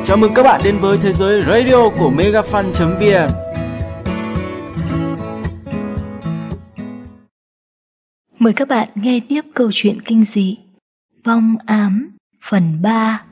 Chào mừng các bạn đến với thế giới radio của megafan.vn. Mời các bạn nghe tiếp câu chuyện kinh dị Vong Ám phần 3.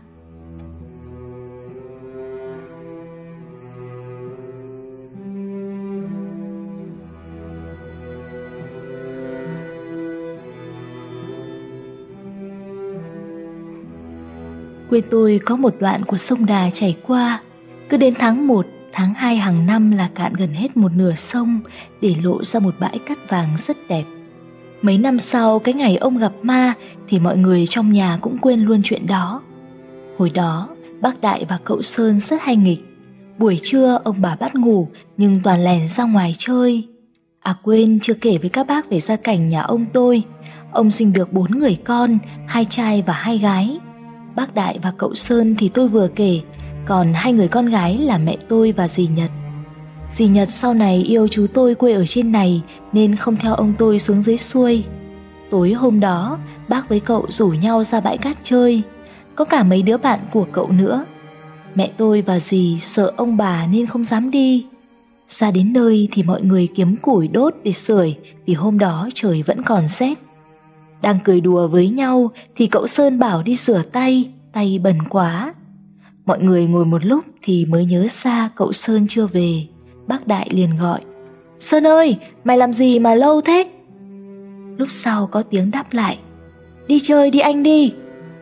Quê tôi có một đoạn của sông Đà chảy qua. Cứ đến tháng 1, tháng 2 hàng năm là cạn gần hết một nửa sông, để lộ ra một bãi cát vàng rất đẹp. Mấy năm sau, cái ngày ông gặp ma thì mọi người trong nhà cũng quên luôn chuyện đó. Hồi đó, bác Đại và cậu Sơn rất hay nghịch. Buổi trưa ông bà bắt ngủ nhưng toàn lèn ra ngoài chơi. À quên, chưa kể với các bác về gia cảnh nhà ông tôi. Ông sinh được 4 người con, 2 trai và 2 gái. Bác Đại và cậu Sơn thì tôi vừa kể, còn 2 người con gái là mẹ tôi và dì Nhật. Dì Nhật sau này yêu chú tôi quê ở trên này nên không theo ông tôi xuống dưới xuôi. Tối hôm đó, bác với cậu rủ nhau ra bãi cát chơi, có cả mấy đứa bạn của cậu nữa. Mẹ tôi và dì sợ ông bà nên không dám đi. Ra đến nơi thì mọi người kiếm củi đốt để sưởi, vì hôm đó trời vẫn còn rét. Đang cười đùa với nhau thì cậu Sơn bảo đi rửa tay, tay bẩn quá. Mọi người ngồi một lúc thì mới nhớ ra cậu Sơn chưa về. Bác Đại liền gọi: "Sơn ơi, mày làm gì mà lâu thế?" Lúc sau có tiếng đáp lại: "Đi chơi đi anh đi."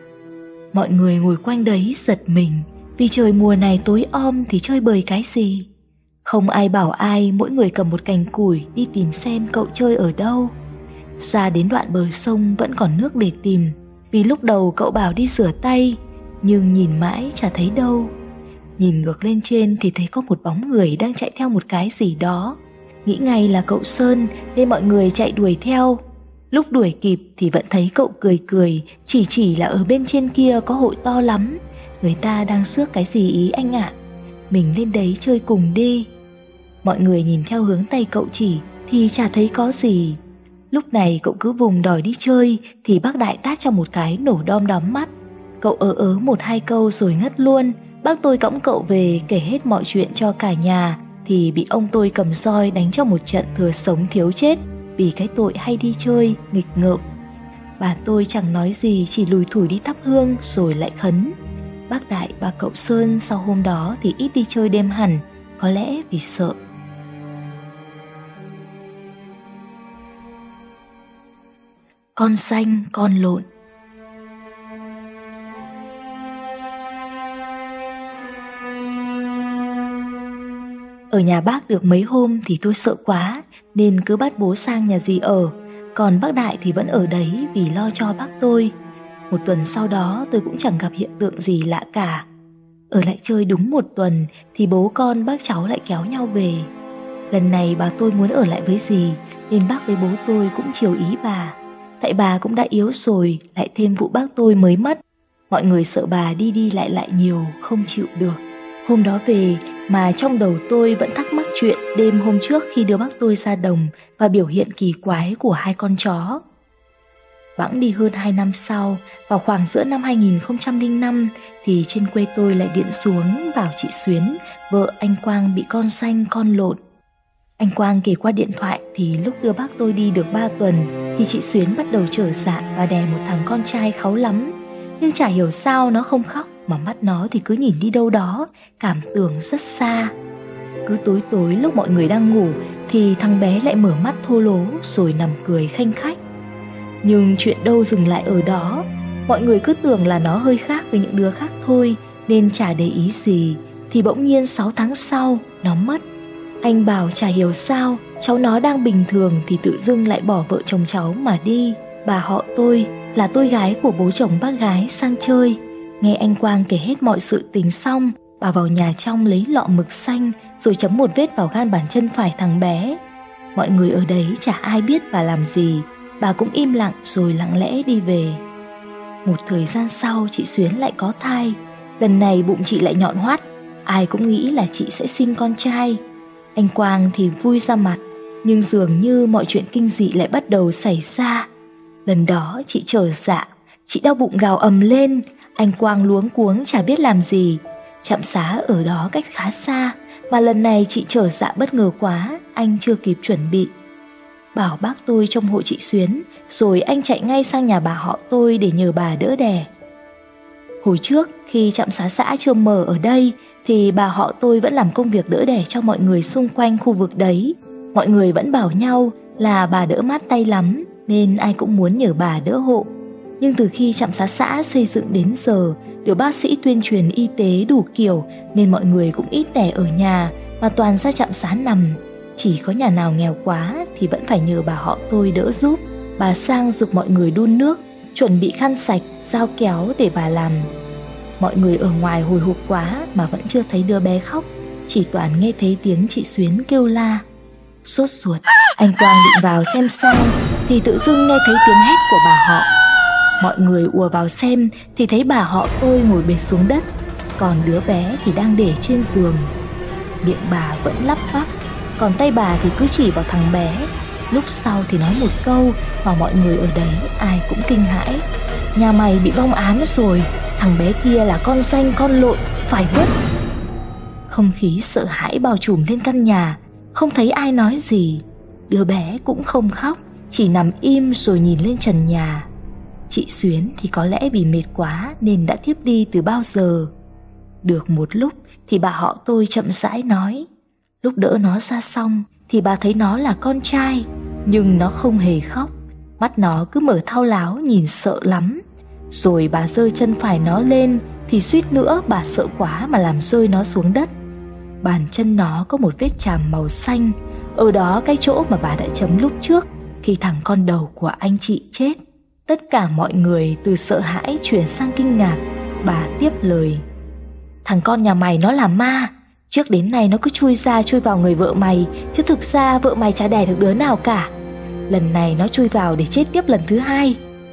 Mọi người ngồi quanh đấy giật mình, vì trời mùa này tối om thì chơi bời cái gì. Không ai bảo ai, mỗi người cầm một cành củi đi tìm xem cậu chơi ở đâu. Ra đến đoạn bờ sông vẫn còn nước để tìm, vì lúc đầu cậu bảo đi rửa tay, nhưng nhìn mãi chả thấy đâu. Nhìn ngược lên trên thì thấy có một bóng người đang chạy theo một cái gì đó. Nghĩ ngay là cậu Sơn nên mọi người chạy đuổi theo. Lúc đuổi kịp thì vẫn thấy cậu cười cười, chỉ là ở bên trên kia có hội to lắm. Người ta đang rước cái gì ý anh ạ? Mình lên đấy chơi cùng đi. Mọi người nhìn theo hướng tay cậu chỉ thì chả thấy có gì. Lúc này cậu cứ vùng đòi đi chơi thì bác Đại tát cho một cái nổ đom đóm mắt. Cậu ớ 1-2 câu rồi ngất luôn. Bác tôi cõng cậu về kể hết mọi chuyện cho cả nhà thì bị ông tôi cầm roi đánh cho một trận thừa sống thiếu chết, vì cái tội hay đi chơi nghịch ngợm. Bà tôi chẳng nói gì, chỉ lùi thủi đi thắp hương rồi lại khấn. Bác Đại và cậu Sơn sau hôm đó thì ít đi chơi đêm hẳn, có lẽ vì sợ. Con xanh con lộn. Ở nhà bác được mấy hôm thì tôi sợ quá nên cứ bắt bố sang nhà dì ở, còn bác Đại thì vẫn ở đấy vì lo cho bác tôi. Một tuần sau đó tôi cũng chẳng gặp hiện tượng gì lạ cả. Ở lại chơi đúng 1 tuần thì bố con bác cháu lại kéo nhau về. Lần này bà tôi muốn ở lại với dì nên bác với bố tôi cũng chiều ý bà. Tại bà cũng đã yếu rồi, lại thêm vụ bác tôi mới mất. Mọi người sợ bà đi đi lại nhiều, không chịu được. Hôm đó về mà trong đầu tôi vẫn thắc mắc chuyện đêm hôm trước khi đưa bác tôi ra đồng và biểu hiện kỳ quái của 2 con chó. Bẵng đi hơn 2 năm sau, vào khoảng giữa năm 2005 thì trên quê tôi lại điện xuống bảo chị Xuyến, vợ anh Quang bị con xanh con lộn. Anh Quang kể qua điện thoại thì lúc đưa bác tôi đi được 3 tuần thì chị Xuyến bắt đầu trở dạ và đẻ một thằng con trai kháu lắm. Nhưng chả hiểu sao nó không khóc mà mắt nó thì cứ nhìn đi đâu đó, cảm tưởng rất xa. Cứ tối lúc mọi người đang ngủ thì thằng bé lại mở mắt thô lố rồi nằm cười khanh khách. Nhưng chuyện đâu dừng lại ở đó. Mọi người cứ tưởng là nó hơi khác với những đứa khác thôi nên chả để ý gì. Thì bỗng nhiên 6 tháng sau nó mất. Anh bảo chả hiểu sao cháu nó đang bình thường thì tự dưng lại bỏ vợ chồng cháu mà đi. Bà họ tôi là tôi gái của bố chồng bác gái sang chơi. Nghe anh Quang kể hết mọi sự tình xong, bà vào nhà trong lấy lọ mực xanh rồi chấm một vết vào gan bàn chân phải thằng bé. Mọi người ở đấy chả ai biết bà làm gì. Bà cũng im lặng rồi lặng lẽ đi về. Một thời gian sau chị Xuyến lại có thai. Lần này bụng chị lại nhọn hoắt. Ai cũng nghĩ là chị sẽ sinh con trai. Anh Quang thì vui ra mặt, nhưng dường như mọi chuyện kinh dị lại bắt đầu xảy ra. Lần đó chị trở dạ, chị đau bụng gào ầm lên. Anh Quang luống cuống chả biết làm gì. Trạm xá ở đó cách khá xa, mà lần này chị trở dạ bất ngờ quá, anh chưa kịp chuẩn bị. Bảo bác tôi trông hộ chị Xuyến, rồi anh chạy ngay sang nhà bà họ tôi để nhờ bà đỡ đẻ. Hồi trước khi trạm xá xã chưa mở ở đây thì bà họ tôi vẫn làm công việc đỡ đẻ cho mọi người xung quanh khu vực đấy. Mọi người vẫn bảo nhau là bà đỡ mát tay lắm, nên ai cũng muốn nhờ bà đỡ hộ. Nhưng từ khi trạm xá xã xây dựng đến giờ, được bác sĩ tuyên truyền y tế đủ kiểu, nên mọi người cũng ít đẻ ở nhà mà toàn ra trạm xá nằm. Chỉ có nhà nào nghèo quá thì vẫn phải nhờ bà họ tôi đỡ giúp. Bà sang giục mọi người đun nước, chuẩn bị khăn sạch, dao kéo để bà làm. Mọi người ở ngoài hồi hộp quá mà vẫn chưa thấy đứa bé khóc, chỉ toàn nghe thấy tiếng chị Xuyến kêu la. Sốt ruột, anh Quang định vào xem sao thì tự dưng nghe thấy tiếng hét của bà họ. Mọi người ùa vào xem thì thấy bà họ tôi ngồi bệt xuống đất, còn đứa bé thì đang để trên giường. Miệng bà vẫn lắp bắp, còn tay bà thì cứ chỉ vào thằng bé. Lúc sau thì nói một câu mà mọi người ở đấy ai cũng kinh hãi. Nhà mày bị vong ám rồi, thằng bé kia là con danh con lộn, phải vứt. Không khí sợ hãi bao trùm lên căn nhà, không thấy ai nói gì. Đứa bé cũng không khóc, chỉ nằm im rồi nhìn lên trần nhà. Chị Xuyến thì có lẽ bị mệt quá nên đã thiếp đi từ bao giờ. Được một lúc thì bà họ tôi chậm rãi nói. Lúc đỡ nó ra xong thì bà thấy nó là con trai, nhưng nó không hề khóc. Mắt nó cứ mở thao láo nhìn sợ lắm. Rồi bà giơ chân phải nó lên thì suýt nữa bà sợ quá mà làm rơi nó xuống đất. Bàn chân nó có một vết chàm màu xanh, ở đó cái chỗ mà bà đã chấm lúc trước khi thằng con đầu của anh chị chết. Tất cả mọi người từ sợ hãi chuyển sang kinh ngạc. Bà tiếp lời. Thằng con nhà mày nó là ma. Trước đến nay nó cứ chui ra chui vào người vợ mày, chứ thực ra vợ mày chả đẻ được đứa nào cả. Lần này nó chui vào để chết tiếp lần thứ hai.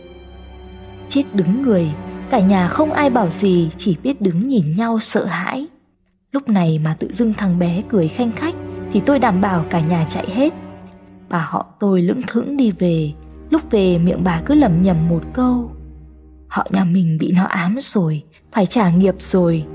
Chết đứng người, cả nhà không ai bảo gì, chỉ biết đứng nhìn nhau sợ hãi. Lúc này mà tự dưng thằng bé cười khanh khách thì tôi đảm bảo cả nhà chạy hết. Bà họ tôi lững thững đi về. Lúc về miệng bà cứ lẩm nhẩm một câu. Họ nhà mình bị nó ám rồi, phải trả nghiệp rồi.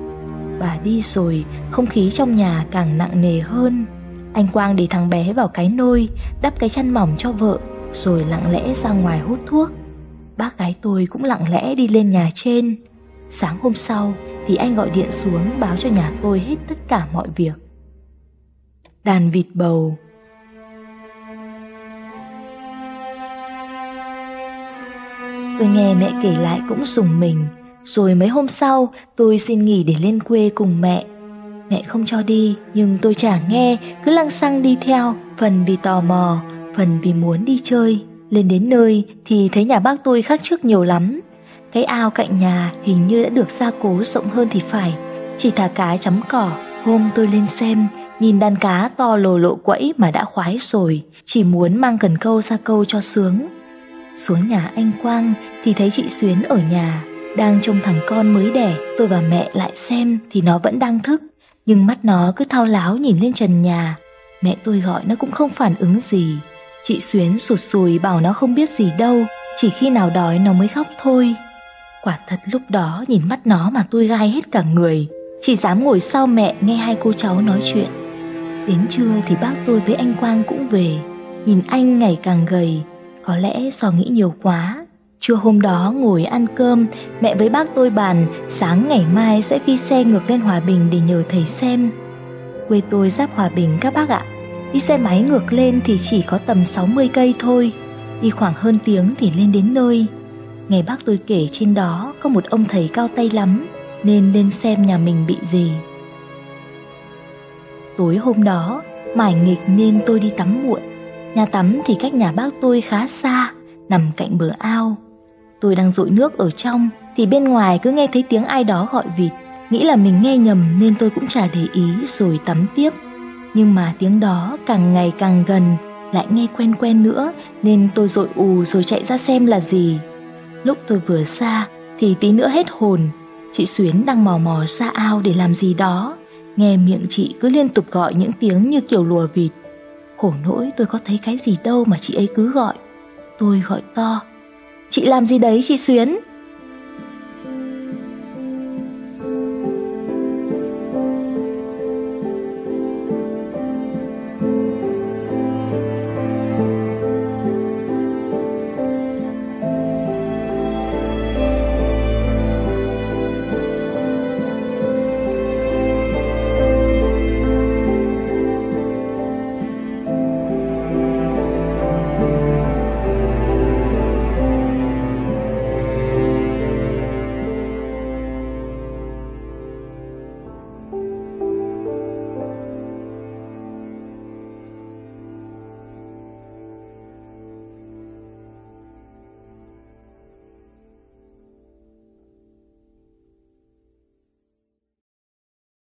Bà đi rồi, không khí trong nhà càng nặng nề hơn. Anh Quang để thằng bé vào cái nôi, đắp cái chăn mỏng cho vợ, rồi lặng lẽ ra ngoài hút thuốc. Bác gái tôi cũng lặng lẽ đi lên nhà trên. Sáng hôm sau thì anh gọi điện xuống báo cho nhà tôi hết tất cả mọi việc. Đàn vịt bầu. Tôi nghe mẹ kể lại cũng rùng mình. Rồi mấy hôm sau tôi xin nghỉ để lên quê cùng mẹ. Mẹ không cho đi, nhưng tôi chả nghe, cứ lăng xăng đi theo, phần vì tò mò, phần vì muốn đi chơi. Lên đến nơi thì thấy nhà bác tôi khác trước nhiều lắm. Cái ao cạnh nhà hình như đã được gia cố rộng hơn thì phải, chỉ thả cá chấm cỏ. Hôm tôi lên xem, nhìn đàn cá to lồ lộ quẫy mà đã khoái rồi, chỉ muốn mang cần câu ra câu cho sướng. Xuống nhà anh Quang thì thấy chị Xuyến ở nhà, đang trông thằng con mới đẻ. Tôi và mẹ lại xem thì nó vẫn đang thức, nhưng mắt nó cứ thao láo nhìn lên trần nhà. Mẹ tôi gọi nó cũng không phản ứng gì. Chị Xuyến sụt sùi bảo nó không biết gì đâu, chỉ khi nào đói nó mới khóc thôi. Quả thật lúc đó nhìn mắt nó mà tôi gai hết cả người, chỉ dám ngồi sau mẹ nghe hai cô cháu nói chuyện. Đến trưa thì bác tôi với anh Quang cũng về. Nhìn anh ngày càng gầy, có lẽ do nghĩ nhiều quá. Trưa hôm đó ngồi ăn cơm, mẹ với bác tôi bàn sáng ngày mai sẽ phi xe ngược lên Hòa Bình để nhờ thầy xem. Quê tôi giáp Hòa Bình các bác ạ. Đi xe máy ngược lên thì chỉ có tầm 60 cây thôi. Đi khoảng hơn tiếng thì lên đến nơi. Nghe bác tôi kể trên đó có một ông thầy cao tay lắm, nên lên xem nhà mình bị gì. Tối hôm đó mải nghịch nên tôi đi tắm muộn. Nhà tắm thì cách nhà bác tôi khá xa, nằm cạnh bờ ao. Tôi đang dội nước ở trong thì bên ngoài cứ nghe thấy tiếng ai đó gọi vịt. Nghĩ là mình nghe nhầm nên tôi cũng chả để ý rồi tắm tiếp. Nhưng mà tiếng đó càng ngày càng gần, lại nghe quen quen nữa, nên tôi dội ù rồi chạy ra xem là gì. Lúc tôi vừa ra thì tí nữa hết hồn. Chị Xuyến đang mò mò ra ao để làm gì đó. Nghe miệng chị cứ liên tục gọi những tiếng như kiểu lùa vịt. Khổ nỗi tôi có thấy cái gì đâu mà chị ấy cứ gọi. Tôi gọi to. Chị làm gì đấy chị Xuyến?